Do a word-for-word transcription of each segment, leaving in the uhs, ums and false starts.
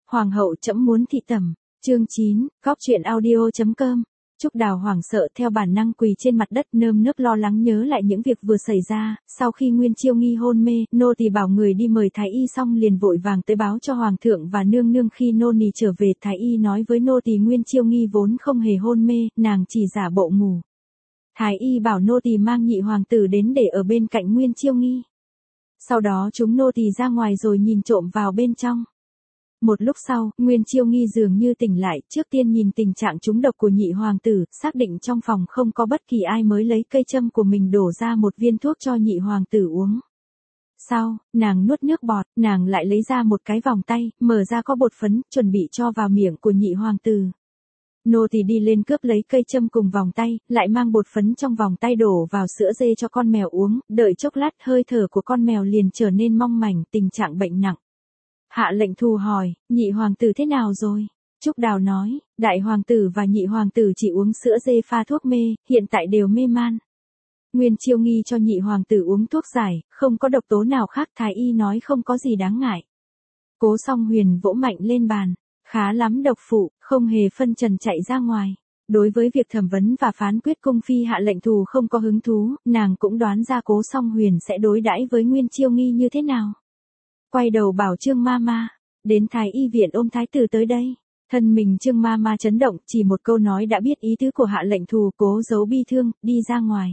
Hoàng hậu trẫm muốn thị tẩm. Chương chín, góc truyện audio chấm com. Trúc Đào hoảng sợ theo bản năng quỳ trên mặt đất nơm nớp lo lắng nhớ lại những việc vừa xảy ra, sau khi Nguyên Chiêu Nghi hôn mê, nô tỳ bảo người đi mời thái y xong liền vội vàng tới báo cho hoàng thượng và nương nương. Khi nô nỳ trở về, thái y nói với nô tỳ Nguyên Chiêu Nghi vốn không hề hôn mê, nàng chỉ giả bộ ngủ. Thái y bảo nô tỳ mang nhị hoàng tử đến để ở bên cạnh Nguyên Chiêu Nghi. Sau đó chúng nô tỳ ra ngoài rồi nhìn trộm vào bên trong. Một lúc sau, Nguyên Chiêu Nghi dường như tỉnh lại, trước tiên nhìn tình trạng trúng độc của nhị hoàng tử, xác định trong phòng không có bất kỳ ai mới lấy cây châm của mình đổ ra một viên thuốc cho nhị hoàng tử uống. Sau, nàng nuốt nước bọt, nàng lại lấy ra một cái vòng tay, mở ra có bột phấn, chuẩn bị cho vào miệng của nhị hoàng tử. Nô tỳ đi lên cướp lấy cây châm cùng vòng tay, lại mang bột phấn trong vòng tay đổ vào sữa dê cho con mèo uống, đợi chốc lát hơi thở của con mèo liền trở nên mong mảnh, tình trạng bệnh nặng. Hạ lệnh Thù hỏi, nhị hoàng tử thế nào rồi? Trúc Đào nói, đại hoàng tử và nhị hoàng tử chỉ uống sữa dê pha thuốc mê, hiện tại đều mê man. Nguyên Chiêu Nghi cho nhị hoàng tử uống thuốc giải, không có độc tố nào khác, thái y nói không có gì đáng ngại. Cố Song Huyền vỗ mạnh lên bàn, khá lắm độc phụ, không hề phân trần chạy ra ngoài. Đối với việc thẩm vấn và phán quyết cung phi Hạ lệnh Thù không có hứng thú, nàng cũng đoán ra Cố Song Huyền sẽ đối đãi với Nguyên Chiêu Nghi như thế nào. Quay đầu bảo Trương Ma Ma, đến thái y viện ôm thái tử tới đây. Thân mình Trương Ma Ma chấn động, chỉ một câu nói đã biết ý tứ của Hạ lệnh Thù, cố giấu bi thương, đi ra ngoài.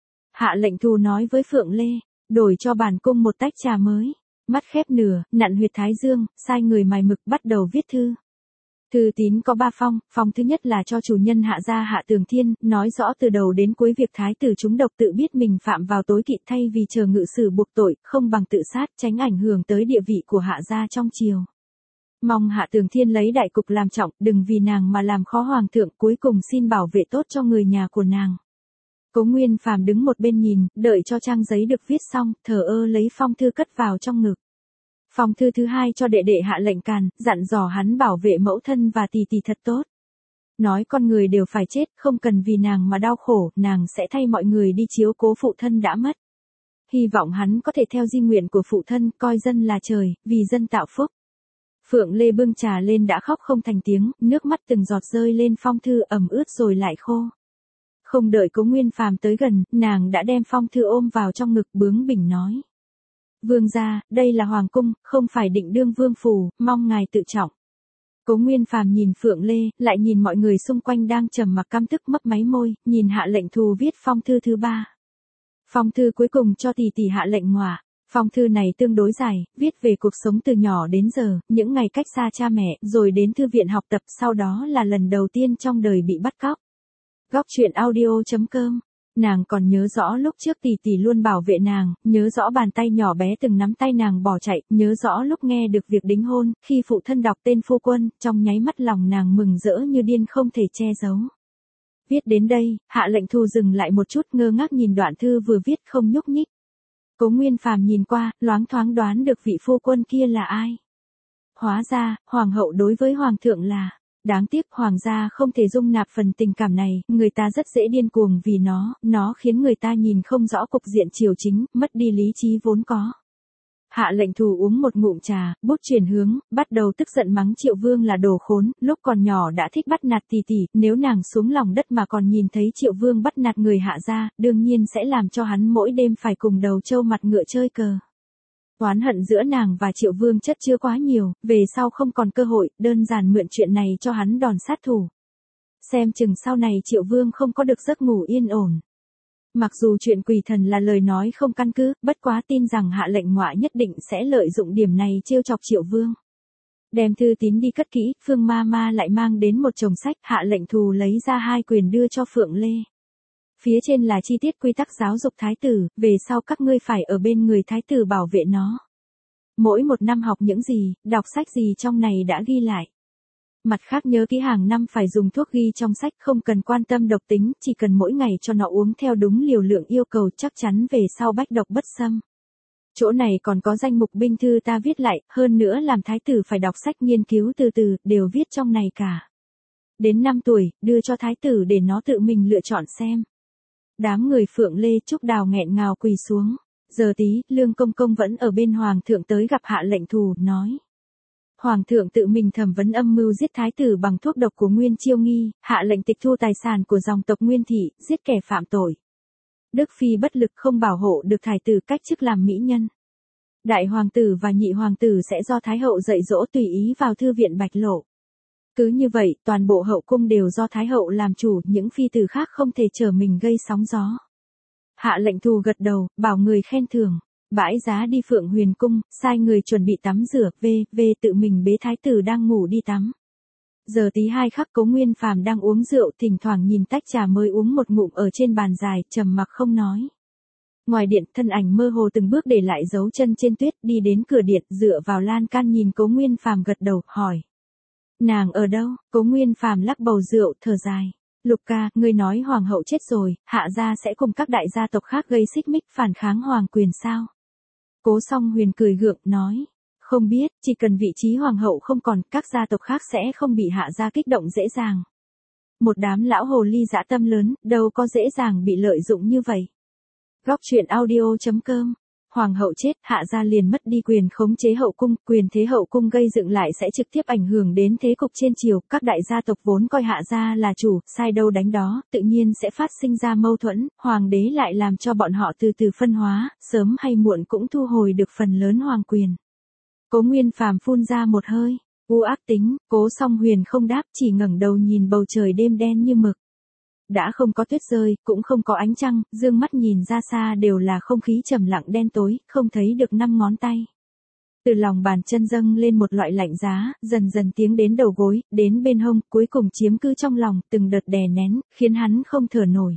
Hạ lệnh Thù nói với Phượng Lê, đổi cho bản cung một tách trà mới. Mắt khép nửa, nặn huyệt thái dương, sai người mài mực bắt đầu viết thư. Thư tín có ba phong, phong thứ nhất là cho chủ nhân Hạ gia Hạ Tường Thiên, nói rõ từ đầu đến cuối việc thái tử trúng độc tự biết mình phạm vào tối kỵ, thay vì chờ ngự sử buộc tội, không bằng tự sát, tránh ảnh hưởng tới địa vị của Hạ gia trong triều. Mong Hạ Tường Thiên lấy đại cục làm trọng, đừng vì nàng mà làm khó hoàng thượng, cuối cùng xin bảo vệ tốt cho người nhà của nàng. Cố Nguyên Phàm đứng một bên nhìn, đợi cho trang giấy được viết xong, thờ ơ lấy phong thư cất vào trong ngực. Phong thư thứ hai cho đệ đệ Hạ lệnh Càn, dặn dò hắn bảo vệ mẫu thân và tỷ tỷ thật tốt. Nói con người đều phải chết, không cần vì nàng mà đau khổ, nàng sẽ thay mọi người đi chiếu cố phụ thân đã mất. Hy vọng hắn có thể theo di nguyện của phụ thân, coi dân là trời, vì dân tạo phúc. Phượng Lê bưng trà lên đã khóc không thành tiếng, nước mắt từng giọt rơi lên phong thư, ẩm ướt rồi lại khô. Không đợi Cố Nguyên Phàm tới gần, nàng đã đem phong thư ôm vào trong ngực, bướng bỉnh nói. Vương gia, đây là hoàng cung, không phải định đương vương phủ, mong ngài tự trọng. Cố Nguyên Phàm nhìn Phượng Lê, lại nhìn mọi người xung quanh đang trầm mặc căm tức, mấp máy môi, nhìn Hạ lệnh Thù viết phong thư thứ ba. Phong thư cuối cùng cho tỷ tỷ Hạ lệnh Ngọa. Phong thư này tương đối dài, viết về cuộc sống từ nhỏ đến giờ, những ngày cách xa cha mẹ, rồi đến thư viện học tập, sau đó là lần đầu tiên trong đời bị bắt cóc. Góc truyện audio chấm com. Nàng còn nhớ rõ lúc trước tỷ tỷ luôn bảo vệ nàng, nhớ rõ bàn tay nhỏ bé từng nắm tay nàng bỏ chạy, nhớ rõ lúc nghe được việc đính hôn, khi phụ thân đọc tên phu quân, trong nháy mắt lòng nàng mừng rỡ như điên không thể che giấu. Viết đến đây, Hạ lệnh Thù dừng lại một chút, ngơ ngác nhìn đoạn thư vừa viết không nhúc nhích. Cố Nguyên Phàm nhìn qua, loáng thoáng đoán được vị phu quân kia là ai. Hóa ra, hoàng hậu đối với hoàng thượng là... Đáng tiếc hoàng gia không thể dung nạp phần tình cảm này, người ta rất dễ điên cuồng vì nó, nó khiến người ta nhìn không rõ cục diện triều chính, mất đi lý trí vốn có. Hạ lệnh Thù uống một ngụm trà, bút chuyển hướng, bắt đầu tức giận mắng Triệu Vương là đồ khốn, lúc còn nhỏ đã thích bắt nạt tỷ tỷ, nếu nàng xuống lòng đất mà còn nhìn thấy Triệu Vương bắt nạt người Hạ gia, đương nhiên sẽ làm cho hắn mỗi đêm phải cùng đầu trâu mặt ngựa chơi cờ. Oán hận giữa nàng và Triệu Vương chất chứa quá nhiều, về sau không còn cơ hội, đơn giản mượn chuyện này cho hắn đòn sát thủ. Xem chừng sau này Triệu Vương không có được giấc ngủ yên ổn. Mặc dù chuyện quỷ thần là lời nói không căn cứ, bất quá tin rằng Hạ lệnh Ngọa nhất định sẽ lợi dụng điểm này trêu chọc Triệu Vương. Đem thư tín đi cất kỹ, Phương Ma Ma lại mang đến một chồng sách, Hạ lệnh Thù lấy ra hai quyền đưa cho Phượng Lê. Phía trên là chi tiết quy tắc giáo dục thái tử, về sau các ngươi phải ở bên người thái tử bảo vệ nó. Mỗi một năm học những gì, đọc sách gì trong này đã ghi lại. Mặt khác nhớ kỹ hàng năm phải dùng thuốc ghi trong sách, không cần quan tâm độc tính, chỉ cần mỗi ngày cho nó uống theo đúng liều lượng yêu cầu, chắc chắn về sau bách độc bất xâm. Chỗ này còn có danh mục binh thư ta viết lại, hơn nữa làm thái tử phải đọc sách nghiên cứu từ từ, đều viết trong này cả. Đến năm tuổi, đưa cho thái tử để nó tự mình lựa chọn xem. Đám người Phượng Lê Trúc Đào nghẹn ngào quỳ xuống. Giờ tí, Lương Công Công vẫn ở bên hoàng thượng tới gặp Hạ lệnh Thù, nói. Hoàng thượng tự mình thẩm vấn âm mưu giết thái tử bằng thuốc độc của Nguyên Chiêu Nghi, hạ lệnh tịch thu tài sản của dòng tộc Nguyên thị, giết kẻ phạm tội. Đức phi bất lực không bảo hộ được thái tử cách chức làm mỹ nhân. Đại hoàng tử và nhị hoàng tử sẽ do thái hậu dạy dỗ tùy ý vào thư viện Bạch Lộ. Cứ như vậy, toàn bộ hậu cung đều do thái hậu làm chủ, những phi tử khác không thể trở mình gây sóng gió. Hạ lệnh thù gật đầu, bảo người khen thưởng. Bãi giá đi Phượng Huyền cung, sai người chuẩn bị tắm rửa, về, về tự mình bế thái tử đang ngủ đi tắm. Giờ tí hai khắc Cố Nguyên Phàm đang uống rượu, thỉnh thoảng nhìn tách trà mới uống một ngụm ở trên bàn dài, trầm mặc không nói. Ngoài điện, thân ảnh mơ hồ từng bước để lại dấu chân trên tuyết, đi đến cửa điện, dựa vào lan can nhìn Cố Nguyên Phàm gật đầu, hỏi. Nàng ở đâu? Cố Nguyên Phàm lắc bầu rượu, thở dài. Lục ca, ngươi nói hoàng hậu chết rồi, hạ gia sẽ cùng các đại gia tộc khác gây xích mích phản kháng hoàng quyền sao? Cố Song Huyền cười gượng, nói. Không biết, chỉ cần vị trí hoàng hậu không còn, các gia tộc khác sẽ không bị hạ gia kích động dễ dàng. Một đám lão hồ ly dã tâm lớn, đâu có dễ dàng bị lợi dụng như vậy. Góc truyện audio chấm com. Hoàng hậu chết, hạ gia liền mất đi quyền khống chế hậu cung, quyền thế hậu cung gây dựng lại sẽ trực tiếp ảnh hưởng đến thế cục trên triều, các đại gia tộc vốn coi hạ gia là chủ, sai đâu đánh đó, tự nhiên sẽ phát sinh ra mâu thuẫn, hoàng đế lại làm cho bọn họ từ từ phân hóa, sớm hay muộn cũng thu hồi được phần lớn hoàng quyền. Cố Nguyên Phàm phun ra một hơi, u ác tính, Cố Song Huyền không đáp, chỉ ngẩng đầu nhìn bầu trời đêm đen như mực. Đã không có tuyết rơi, cũng không có ánh trăng, dương mắt nhìn ra xa đều là không khí trầm lặng đen tối, không thấy được năm ngón tay. Từ lòng bàn chân dâng lên một loại lạnh giá, dần dần tiến đến đầu gối, đến bên hông, cuối cùng chiếm cứ trong lòng, từng đợt đè nén, khiến hắn không thở nổi.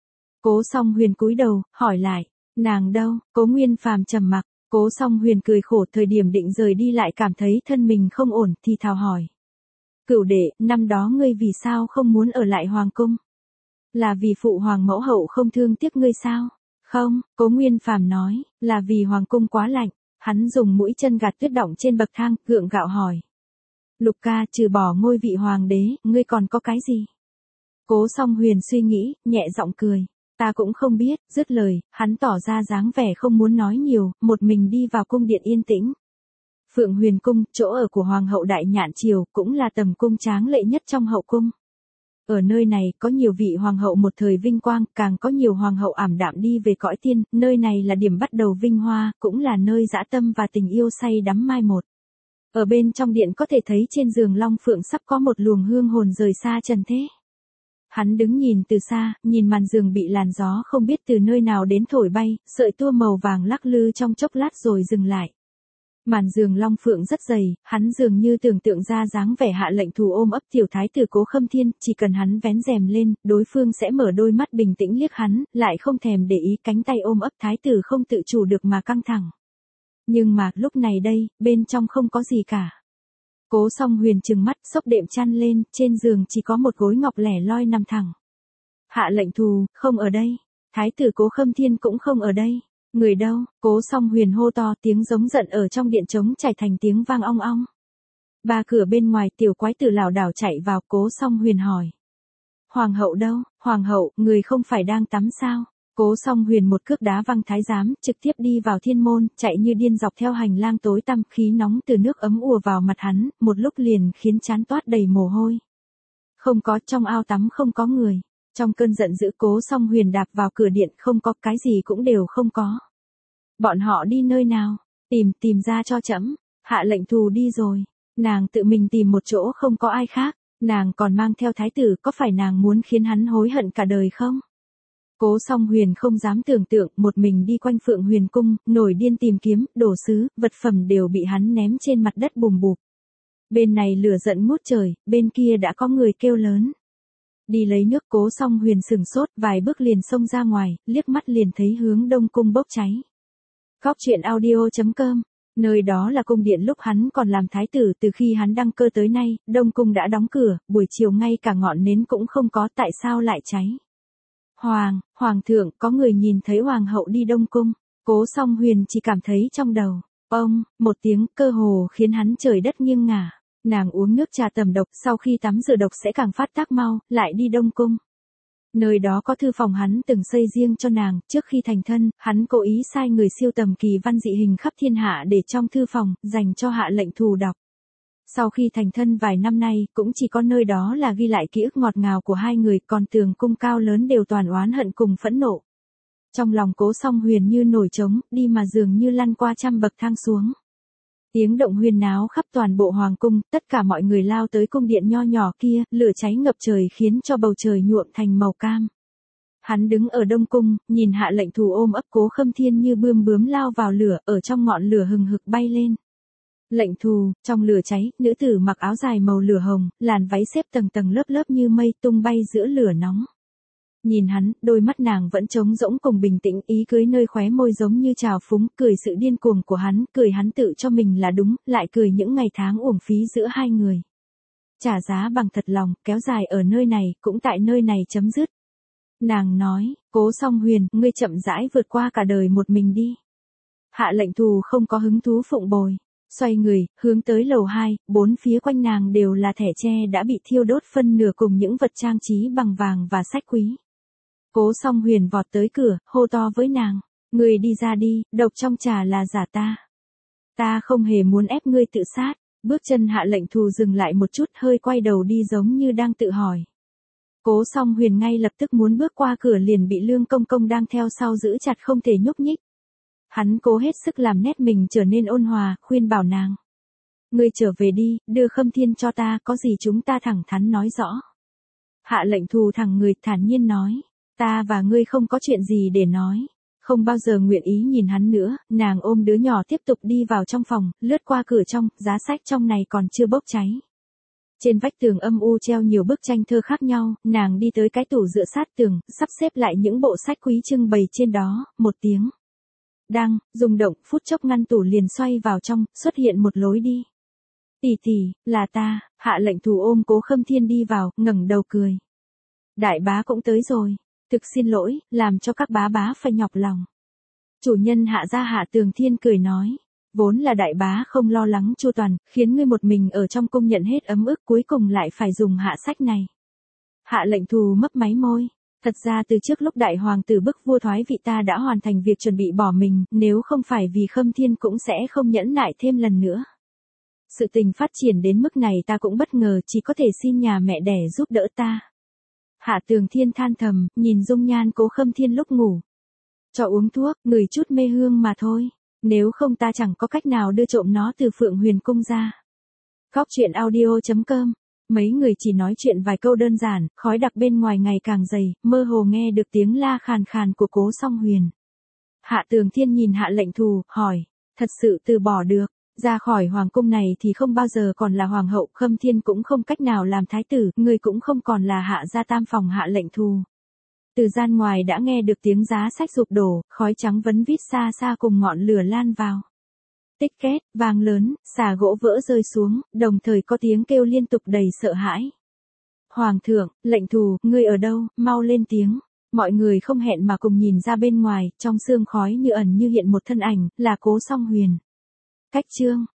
Cố Song Huyền cúi đầu, hỏi lại, nàng đâu? Cố Nguyên Phàm trầm mặc, Cố Song Huyền cười khổ, thời điểm định rời đi lại cảm thấy thân mình không ổn, thì thào hỏi. Cửu đệ, năm đó ngươi vì sao không muốn ở lại hoàng cung? Là vì phụ hoàng mẫu hậu không thương tiếc ngươi sao? Không, Cố Nguyên Phàm nói, là vì hoàng cung quá lạnh. Hắn dùng mũi chân gạt tuyết đọng trên bậc thang, gượng gạo hỏi. Lục ca, trừ bỏ ngôi vị hoàng đế, ngươi còn có cái gì? Cố Song Huyền suy nghĩ, nhẹ giọng cười. Ta cũng không biết, dứt lời, hắn tỏ ra dáng vẻ không muốn nói nhiều, một mình đi vào cung điện yên tĩnh. Phượng Huyền cung, chỗ ở của hoàng hậu Đại Nhạn Triều, cũng là tầm cung tráng lệ nhất trong hậu cung. Ở nơi này, có nhiều vị hoàng hậu một thời vinh quang, càng có nhiều hoàng hậu ảm đạm đi về cõi tiên, nơi này là điểm bắt đầu vinh hoa, cũng là nơi dã tâm và tình yêu say đắm mai một. Ở bên trong điện có thể thấy trên giường Long Phượng sắp có một luồng hương hồn rời xa trần thế. Hắn đứng nhìn từ xa, nhìn màn giường bị làn gió không biết từ nơi nào đến thổi bay, sợi tua màu vàng lắc lư trong chốc lát rồi dừng lại. Màn giường Long Phượng rất dày, hắn dường như tưởng tượng ra dáng vẻ hạ lệnh thù ôm ấp tiểu thái tử Cố Khâm Thiên, chỉ cần hắn vén rèm lên, đối phương sẽ mở đôi mắt bình tĩnh liếc hắn, lại không thèm để ý, cánh tay ôm ấp thái tử không tự chủ được mà căng thẳng. Nhưng mà, lúc này đây, bên trong không có gì cả. Cố Song Huyền trừng mắt, xốc đệm chăn lên, trên giường chỉ có một gối ngọc lẻ loi nằm thẳng. Hạ lệnh thù, không ở đây. Thái tử Cố Khâm Thiên cũng không ở đây. Người đâu? Cố Song Huyền hô to, tiếng giống giận ở trong điện trống chảy thành tiếng vang ong ong. Ba cửa bên ngoài, tiểu quái tử lảo đảo chạy vào, Cố Song Huyền hỏi. Hoàng hậu đâu? Hoàng hậu, người không phải đang tắm sao? Cố Song Huyền một cước đá văng thái giám, trực tiếp đi vào thiên môn, chạy như điên dọc theo hành lang tối tăm, khí nóng từ nước ấm ùa vào mặt hắn, một lúc liền khiến trán toát đầy mồ hôi. Không có, trong ao tắm không có người. Trong cơn giận dữ, Cố Song Huyền đạp vào cửa điện, không có, cái gì cũng đều không có. Bọn họ đi nơi nào? Tìm, tìm ra cho trẫm. Hạ lệnh thù đi rồi. Nàng tự mình tìm một chỗ không có ai khác. Nàng còn mang theo thái tử, có phải nàng muốn khiến hắn hối hận cả đời không? Cố Song Huyền không dám tưởng tượng, một mình đi quanh Phượng Huyền cung, nổi điên tìm kiếm, đồ sứ, vật phẩm đều bị hắn ném trên mặt đất bùm bụp. Bên này lửa giận ngút trời, bên kia đã có người kêu lớn. Đi lấy nước. Cố Song Huyền sừng sốt, vài bước liền xông ra ngoài, liếc mắt liền thấy hướng đông cung bốc cháy. Góc truyện audio chấm com. Nơi đó là cung điện lúc hắn còn làm thái tử, từ khi hắn đăng cơ tới nay, đông cung đã đóng cửa, buổi chiều ngay cả ngọn nến cũng không có, tại sao lại cháy? Hoàng, Hoàng thượng, có người nhìn thấy Hoàng hậu đi đông cung. Cố Song Huyền chỉ cảm thấy trong đầu, ông, một tiếng, cơ hồ khiến hắn trời đất nghiêng ngả. Nàng uống nước trà tầm độc, sau khi tắm rửa độc sẽ càng phát tác mau, lại đi đông cung. Nơi đó có thư phòng hắn từng xây riêng cho nàng, trước khi thành thân, hắn cố ý sai người siêu tầm kỳ văn dị hình khắp thiên hạ để trong thư phòng, dành cho hạ lệnh thù đọc. Sau khi thành thân vài năm nay, cũng chỉ có nơi đó là ghi lại ký ức ngọt ngào của hai người, còn tường cung cao lớn đều toàn oán hận cùng phẫn nộ. Trong lòng Cố Song Huyền như nổi trống, đi mà dường như lăn qua trăm bậc thang xuống. Tiếng động huyên náo khắp toàn bộ hoàng cung, tất cả mọi người lao tới cung điện nho nhỏ kia, lửa cháy ngập trời khiến cho bầu trời nhuộm thành màu cam. Hắn đứng ở Đông Cung, nhìn Hạ Lệnh Thù ôm ấp Cố Khâm Thiên như bươm bướm lao vào lửa, ở trong ngọn lửa hừng hực bay lên. Lệnh Thù, trong lửa cháy, nữ tử mặc áo dài màu lửa hồng, làn váy xếp tầng tầng lớp lớp như mây tung bay giữa lửa nóng. Nhìn hắn, đôi mắt nàng vẫn trống rỗng cùng bình tĩnh, ý cưới nơi khóe môi giống như trào phúng, cười sự điên cuồng của hắn, cười hắn tự cho mình là đúng, lại cười những ngày tháng uổng phí giữa hai người. Trả giá bằng thật lòng, kéo dài ở nơi này, cũng tại nơi này chấm dứt. Nàng nói, Cố Song Huyền, ngươi chậm rãi vượt qua cả đời một mình đi. Hạ Lệnh Thù không có hứng thú phụng bồi. Xoay người, hướng tới lầu hai, bốn phía quanh nàng đều là thẻ tre đã bị thiêu đốt phân nửa cùng những vật trang trí bằng vàng và sách quý. Cố Song Huyền vọt tới cửa, hô to với nàng, ngươi đi ra đi, độc trong trà là giả ta. Ta không hề muốn ép ngươi tự sát. Bước chân Hạ Lệnh Thù dừng lại một chút, hơi quay đầu đi giống như đang tự hỏi. Cố Song Huyền ngay lập tức muốn bước qua cửa liền bị Lương Công Công đang theo sau giữ chặt không thể nhúc nhích. Hắn cố hết sức làm nét mình trở nên ôn hòa, khuyên bảo nàng. Ngươi trở về đi, đưa Khâm Thiên cho ta, có gì chúng ta thẳng thắn nói rõ. Hạ Lệnh Thù thẳng người thản nhiên nói, ta và ngươi không có chuyện gì để nói. Không bao giờ nguyện ý nhìn hắn nữa, nàng ôm đứa nhỏ tiếp tục đi vào trong phòng, lướt qua cửa trong, giá sách trong này còn chưa bốc cháy. Trên vách tường âm u treo nhiều bức tranh thơ khác nhau, nàng đi tới cái tủ dựa sát tường, sắp xếp lại những bộ sách quý trưng bày trên đó, một tiếng. Đang, rung động, phút chốc ngăn tủ liền xoay vào trong, xuất hiện một lối đi. Tỷ tỷ, là ta. Hạ Lệnh Thù ôm Cố Khâm Thiên đi vào, ngẩng đầu cười. Đại bá cũng tới rồi. Thực xin lỗi, làm cho các bá bá phải nhọc lòng. Chủ nhân Hạ gia Hạ Tường Thiên cười nói. Vốn là đại bá không lo lắng chu toàn, khiến ngươi một mình ở trong cung nhận hết ấm ức, cuối cùng lại phải dùng hạ sách này. Hạ Lệnh Thù mấp máy môi. Thật ra từ trước lúc đại hoàng tử bức vua thoái vị ta đã hoàn thành việc chuẩn bị bỏ mình, nếu không phải vì Khâm Thiên cũng sẽ không nhẫn nại thêm lần nữa. Sự tình phát triển đến mức này ta cũng bất ngờ, chỉ có thể xin nhà mẹ đẻ giúp đỡ ta. Hạ Tường Thiên than thầm, nhìn dung nhan Cố Khâm Thiên lúc ngủ. Cho uống thuốc, ngửi chút mê hương mà thôi. Nếu không ta chẳng có cách nào đưa trộm nó từ Phượng Huyền Cung ra. Góc truyện audio chấm com. Mấy người chỉ nói chuyện vài câu đơn giản, khói đặc bên ngoài ngày càng dày, mơ hồ nghe được tiếng la khàn khàn của Cố Song Huyền. Hạ Tường Thiên nhìn Hạ Lệnh Thù, hỏi, thật sự từ bỏ được, ra khỏi hoàng cung này thì không bao giờ còn là hoàng hậu, Khâm Thiên cũng không cách nào làm thái tử, người cũng không còn là Hạ gia tam phòng Hạ Lệnh Thù. Từ gian ngoài đã nghe được tiếng giá sách sụp đổ, khói trắng vấn vít xa xa cùng ngọn lửa lan vào. Tích két, vang lớn, xà gỗ vỡ rơi xuống, đồng thời có tiếng kêu liên tục đầy sợ hãi. Hoàng thượng, Lệnh Thù, ngươi ở đâu, mau lên tiếng. Mọi người không hẹn mà cùng nhìn ra bên ngoài, trong sương khói như ẩn như hiện một thân ảnh, là Cố Song Huyền. Cách chương.